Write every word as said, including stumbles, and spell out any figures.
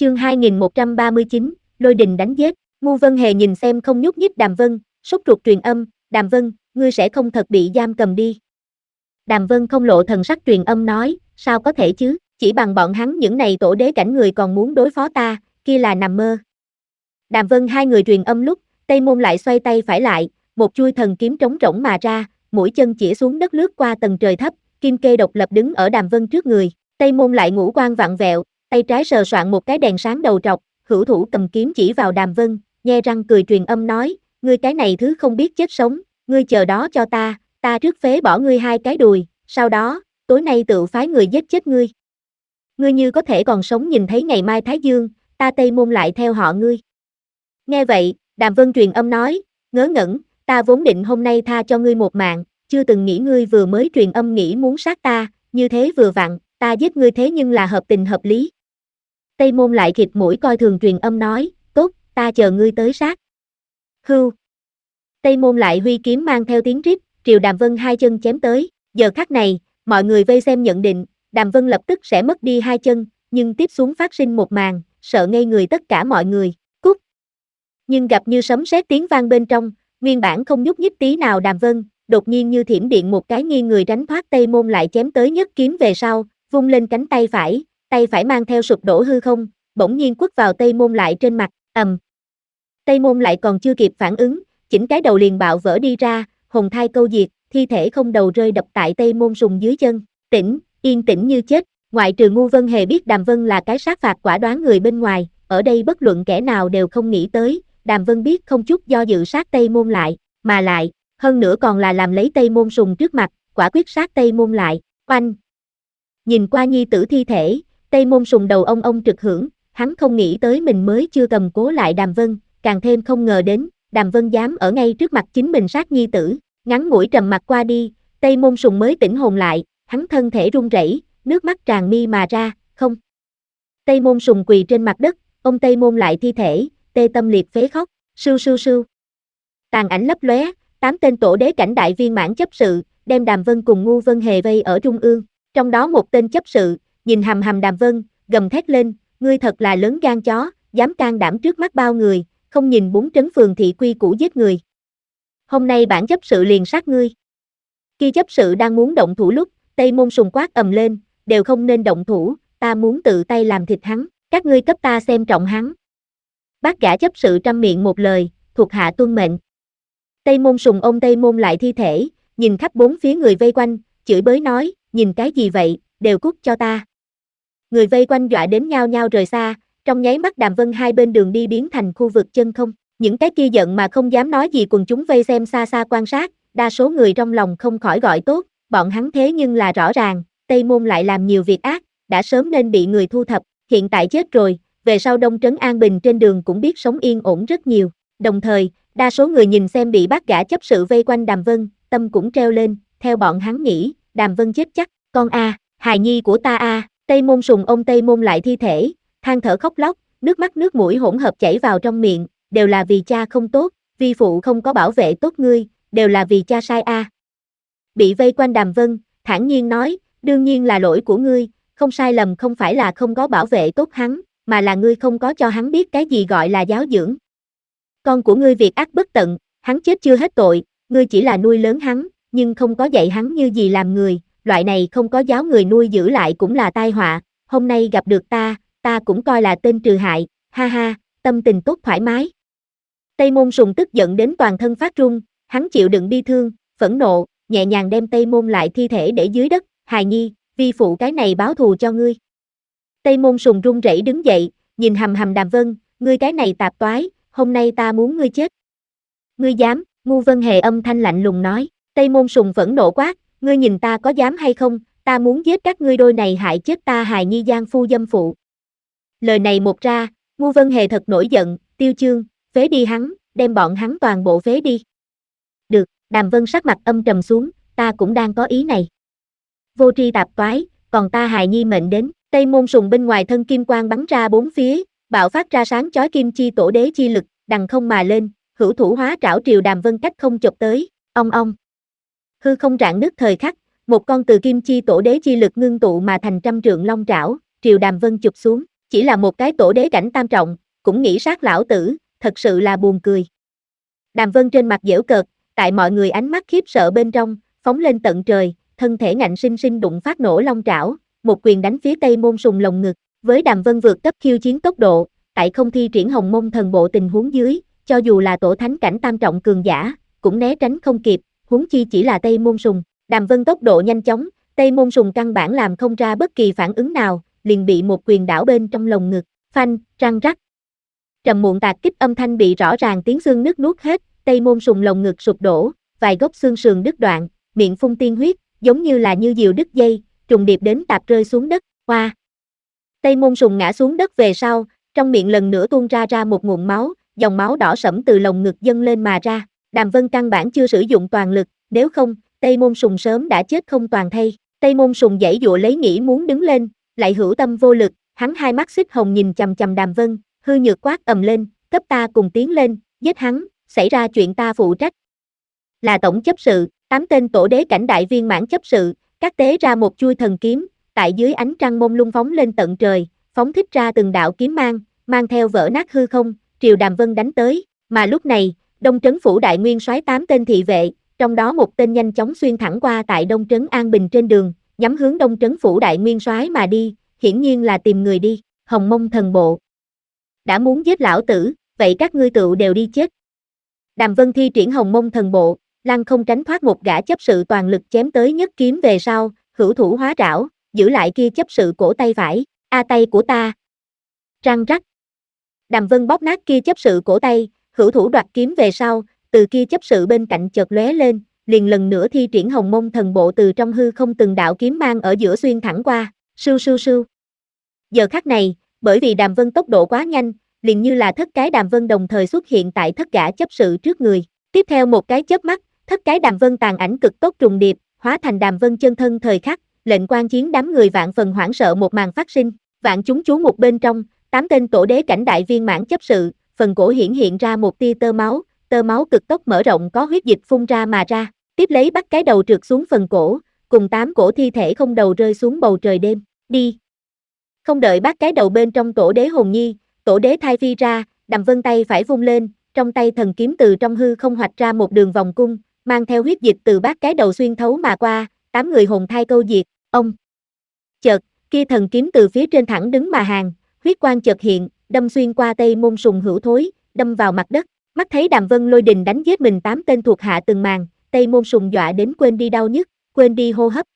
Chương hai nghìn một trăm ba mươi chín, Lôi đình đánh giết. Ngu Vân Hề nhìn xem không nhúc nhích Đàm Vân, sốt ruột truyền âm, Đàm Vân, ngươi sẽ không thật bị giam cầm đi. Đàm Vân không lộ thần sắc truyền âm nói, sao có thể chứ, chỉ bằng bọn hắn những này tổ đế cảnh người còn muốn đối phó ta, kia là nằm mơ. Đàm Vân hai người truyền âm lúc, Tây Môn lại xoay tay phải lại, một chuôi thần kiếm trống rỗng mà ra, mũi chân chĩa xuống đất lướt qua tầng trời thấp, kim kê độc lập đứng ở Đàm Vân trước người. Tây Môn lại ngũ quan vặn vẹo, tay trái sờ soạn một cái đèn sáng đầu trọc, hữu thủ cầm kiếm chỉ vào Đàm Vân, nhe răng cười truyền âm nói, ngươi cái này thứ không biết chết sống, ngươi chờ đó cho ta, ta trước phế bỏ ngươi hai cái đùi, sau đó, tối nay tự phái người giết chết ngươi. Ngươi như có thể còn sống nhìn thấy ngày mai Thái Dương, ta Tây Môn lại theo họ ngươi. Nghe vậy, Đàm Vân truyền âm nói, ngớ ngẩn, ta vốn định hôm nay tha cho ngươi một mạng, chưa từng nghĩ ngươi vừa mới truyền âm nghĩ muốn sát ta, như thế vừa vặn, ta giết ngươi thế nhưng là hợp tình hợp lý. Tây Môn lại khịt mũi coi thường truyền âm nói, tốt, ta chờ ngươi tới sát. Hưu. Tây Môn lại huy kiếm mang theo tiếng rít, triều Đàm Vân hai chân chém tới, giờ khắc này, mọi người vây xem nhận định, Đàm Vân lập tức sẽ mất đi hai chân, nhưng tiếp xuống phát sinh một màn, sợ ngây người tất cả mọi người, cút. Nhưng gặp như sấm sét tiếng vang bên trong, nguyên bản không nhúc nhích tí nào Đàm Vân, đột nhiên như thiểm điện một cái nghiêng người tránh thoát Tây Môn lại chém tới nhất kiếm về sau, vung lên cánh tay phải, tay phải mang theo sụp đổ hư không, bỗng nhiên quất vào Tây Môn lại trên mặt, ầm. Tây Môn lại còn chưa kịp phản ứng, chỉnh cái đầu liền bạo vỡ đi ra, hồn thai câu diệt, thi thể không đầu rơi đập tại Tây Môn Sùng dưới chân, tĩnh, yên tĩnh như chết, ngoại trừ Ngu Vân Hề biết Đàm Vân là cái sát phạt quả đoán người bên ngoài, ở đây bất luận kẻ nào đều không nghĩ tới, Đàm Vân biết không chút do dự sát Tây Môn lại, mà lại, hơn nữa còn là làm lấy Tây Môn Sùng trước mặt, quả quyết sát Tây Môn lại, oanh. Nhìn qua nhi tử thi thể, Tây Môn Sùng đầu ông ông trực hưởng, hắn không nghĩ tới mình mới chưa cầm cố lại Đàm Vân, càng thêm không ngờ đến, Đàm Vân dám ở ngay trước mặt chính mình sát nhi tử, ngắn ngủi trầm mặc qua đi, Tây Môn Sùng mới tỉnh hồn lại, hắn thân thể run rẩy, nước mắt tràn mi mà ra, không. Tây Môn Sùng quỳ trên mặt đất, ông Tây Môn lại thi thể, tê tâm liệt phế khóc, sưu sưu sưu. Tàn ảnh lấp lóe, tám tên tổ đế cảnh đại viên mãn chấp sự, đem Đàm Vân cùng Ngu Vân Hề vây ở trung ương, trong đó một tên chấp sự, nhìn hằm hằm Đàm Vân, gầm thét lên, ngươi thật là lớn gan chó, dám can đảm trước mắt bao người, không nhìn bốn trấn phường thị quy củ giết người. Hôm nay bản chấp sự liền sát ngươi. Khi chấp sự đang muốn động thủ lúc, Tây Môn Sùng quát ầm lên, đều không nên động thủ, ta muốn tự tay làm thịt hắn, các ngươi cấp ta xem trọng hắn. Bác gã chấp sự trăm miệng một lời, thuộc hạ tuân mệnh. Tây Môn Sùng ôm Tây Môn lại thi thể, nhìn khắp bốn phía người vây quanh, chửi bới nói, nhìn cái gì vậy, đều cút cho ta. Người vây quanh dọa đến nhao nhao rời xa, trong nháy mắt Đàm Vân hai bên đường đi biến thành khu vực chân không, những cái kia giận mà không dám nói gì quần chúng vây xem xa xa quan sát, đa số người trong lòng không khỏi gọi tốt, bọn hắn thế nhưng là rõ ràng, Tây Môn lại làm nhiều việc ác, đã sớm nên bị người thu thập, hiện tại chết rồi, về sau Đông Trấn An Bình trên đường cũng biết sống yên ổn rất nhiều, đồng thời, đa số người nhìn xem bị bác gã chấp sự vây quanh Đàm Vân, tâm cũng treo lên, theo bọn hắn nghĩ, Đàm Vân chết chắc, con a, hài nhi của ta a, Tây Môn Sùng ôm Tây Môn lại thi thể, than thở khóc lóc, nước mắt nước mũi hỗn hợp chảy vào trong miệng, đều là vì cha không tốt, vi phụ không có bảo vệ tốt ngươi, đều là vì cha sai a. Bị vây quanh Đàm Vân, thản nhiên nói, đương nhiên là lỗi của ngươi, không sai lầm không phải là không có bảo vệ tốt hắn, mà là ngươi không có cho hắn biết cái gì gọi là giáo dưỡng. Con của ngươi việc ác bất tận, hắn chết chưa hết tội, ngươi chỉ là nuôi lớn hắn, nhưng không có dạy hắn như gì làm người, loại này không có giáo người nuôi giữ lại cũng là tai họa, hôm nay gặp được ta, ta cũng coi là tên trừ hại, ha ha, tâm tình tốt thoải mái. Tây Môn Sùng tức giận đến toàn thân phát run, hắn chịu đựng bi thương, phẫn nộ, nhẹ nhàng đem Tây Môn lại thi thể để dưới đất, hài nhi, vi phụ cái này báo thù cho ngươi. Tây Môn Sùng run rẩy đứng dậy, nhìn hằm hằm Đàm Vân, ngươi cái này tạp toái, hôm nay ta muốn ngươi chết. Ngươi dám, Ngu Vân Hề âm thanh lạnh lùng nói, Tây Môn Sùng phẫn nộ quát, ngươi nhìn ta có dám hay không, ta muốn giết các ngươi đôi này hại chết ta hài nhi giang phu dâm phụ. Lời này một ra, Ngu Vân Hề thật nổi giận, Tiêu Chương, phế đi hắn, đem bọn hắn toàn bộ phế đi. Được, Đàm Vân sắc mặt âm trầm xuống, ta cũng đang có ý này. Vô tri tạp toái, còn ta hài nhi mệnh đến, Tây Môn Sùng bên ngoài thân kim quang bắn ra bốn phía, bạo phát ra sáng chói kim chi tổ đế chi lực, đằng không mà lên, hữu thủ hóa trảo triều Đàm Vân cách không chụp tới, ong ong. Hư không rạn nứt thời khắc, một con từ kim chi tổ đế chi lực ngưng tụ mà thành trăm trượng long trảo, triều Đàm Vân chụp xuống, chỉ là một cái tổ đế cảnh tam trọng, cũng nghĩ sát lão tử, thật sự là buồn cười. Đàm Vân trên mặt giễu cợt, tại mọi người ánh mắt khiếp sợ bên trong, phóng lên tận trời, thân thể ngạnh sinh sinh đụng phát nổ long trảo, một quyền đánh phía Tây Môn Sùng lồng ngực, với Đàm Vân vượt cấp khiêu chiến tốc độ, tại không thi triển Hồng Mông Thần Bộ tình huống dưới, cho dù là tổ thánh cảnh tam trọng cường giả, cũng né tránh không kịp, huống chi chỉ là Tây Môn Sùng. Đàm Vân tốc độ nhanh chóng, Tây Môn Sùng căn bản làm không ra bất kỳ phản ứng nào, liền bị một quyền đảo bên trong lồng ngực, phanh, răng rắc. Trầm muộn tạc kích âm thanh bị rõ ràng tiếng xương nứt nuốt hết, Tây Môn Sùng lồng ngực sụp đổ, vài gốc xương sườn đứt đoạn, miệng phun tiên huyết, giống như là như diều đứt dây, trùng điệp đến tạp rơi xuống đất, hoa. Tây Môn Sùng ngã xuống đất về sau, trong miệng lần nữa tuôn ra ra một nguồn máu, dòng máu đỏ sẫm từ lồng ngực dâng lên mà ra. Đàm Vân căn bản chưa sử dụng toàn lực, nếu không, Tây Môn Sùng sớm đã chết không toàn thây. Tây Môn Sùng giãy giụa lấy nghĩ muốn đứng lên, lại hữu tâm vô lực, hắn hai mắt xích hồng nhìn chằm chằm Đàm Vân, hư nhược quát ầm lên, cấp ta cùng tiến lên, giết hắn, xảy ra chuyện ta phụ trách. Là tổng chấp sự, tám tên tổ đế cảnh đại viên mãn chấp sự, các tế ra một chuôi thần kiếm, tại dưới ánh trăng mông lung phóng lên tận trời, phóng thích ra từng đạo kiếm mang, mang theo vỡ nát hư không, triều Đàm Vân đánh tới, mà lúc này, Đông Trấn phủ đại nguyên soái tám tên thị vệ, trong đó một tên nhanh chóng xuyên thẳng qua tại Đông Trấn An Bình trên đường, nhắm hướng Đông Trấn phủ đại nguyên soái mà đi, hiển nhiên là tìm người đi, Hồng Mông Thần Bộ. Đã muốn giết lão tử, vậy các ngươi tựu đều đi chết. Đàm Vân thi triển Hồng Mông Thần Bộ, lăng không tránh thoát một gã chấp sự toàn lực chém tới nhất kiếm về sau, hữu thủ hóa trảo, giữ lại kia chấp sự cổ tay phải, a tay của ta. Răng rắc. Đàm Vân bóp nát kia chấp sự cổ tay, hữu thủ đoạt kiếm về sau, từ kia chấp sự bên cạnh chợt lóe lên, liền lần nữa thi triển Hồng Mông Thần Bộ từ trong hư không từng đạo kiếm mang ở giữa xuyên thẳng qua, sưu sưu sưu. Giờ khắc này, bởi vì Đàm Vân tốc độ quá nhanh, liền như là thất cái Đàm Vân đồng thời xuất hiện tại thất gã chấp sự trước người. Tiếp theo một cái chớp mắt, thất cái Đàm Vân tàn ảnh cực tốc trùng điệp, hóa thành Đàm Vân chân thân thời khắc, lệnh quan chiến đám người vạn phần hoảng sợ một màn phát sinh, vạn chúng chú mục bên trong, tám tên tổ đế cảnh đại viên mãn chấp sự, phần cổ hiển hiện ra một tia tơ máu, tơ máu cực tốc mở rộng có huyết dịch phun ra mà ra, tiếp lấy bắt cái đầu trượt xuống phần cổ, cùng tám cổ thi thể không đầu rơi xuống bầu trời đêm, đi. Không đợi bắt cái đầu bên trong tổ đế hồn nhi, tổ đế thai phi ra, Đàm Vân tay phải vung lên, trong tay thần kiếm từ trong hư không hoạch ra một đường vòng cung, mang theo huyết dịch từ bát cái đầu xuyên thấu mà qua, tám người hồn thai câu diệt, ông. Chợt, kia thần kiếm từ phía trên thẳng đứng mà hàng, huyết quang chợt hiện, đâm xuyên qua Tây Môn Sùng hữu thối, đâm vào mặt đất, mắt thấy Đàm Vân lôi đình đánh giết mình tám tên thuộc hạ từng màn, Tây Môn Sùng dọa đến quên đi đau nhức, quên đi hô hấp,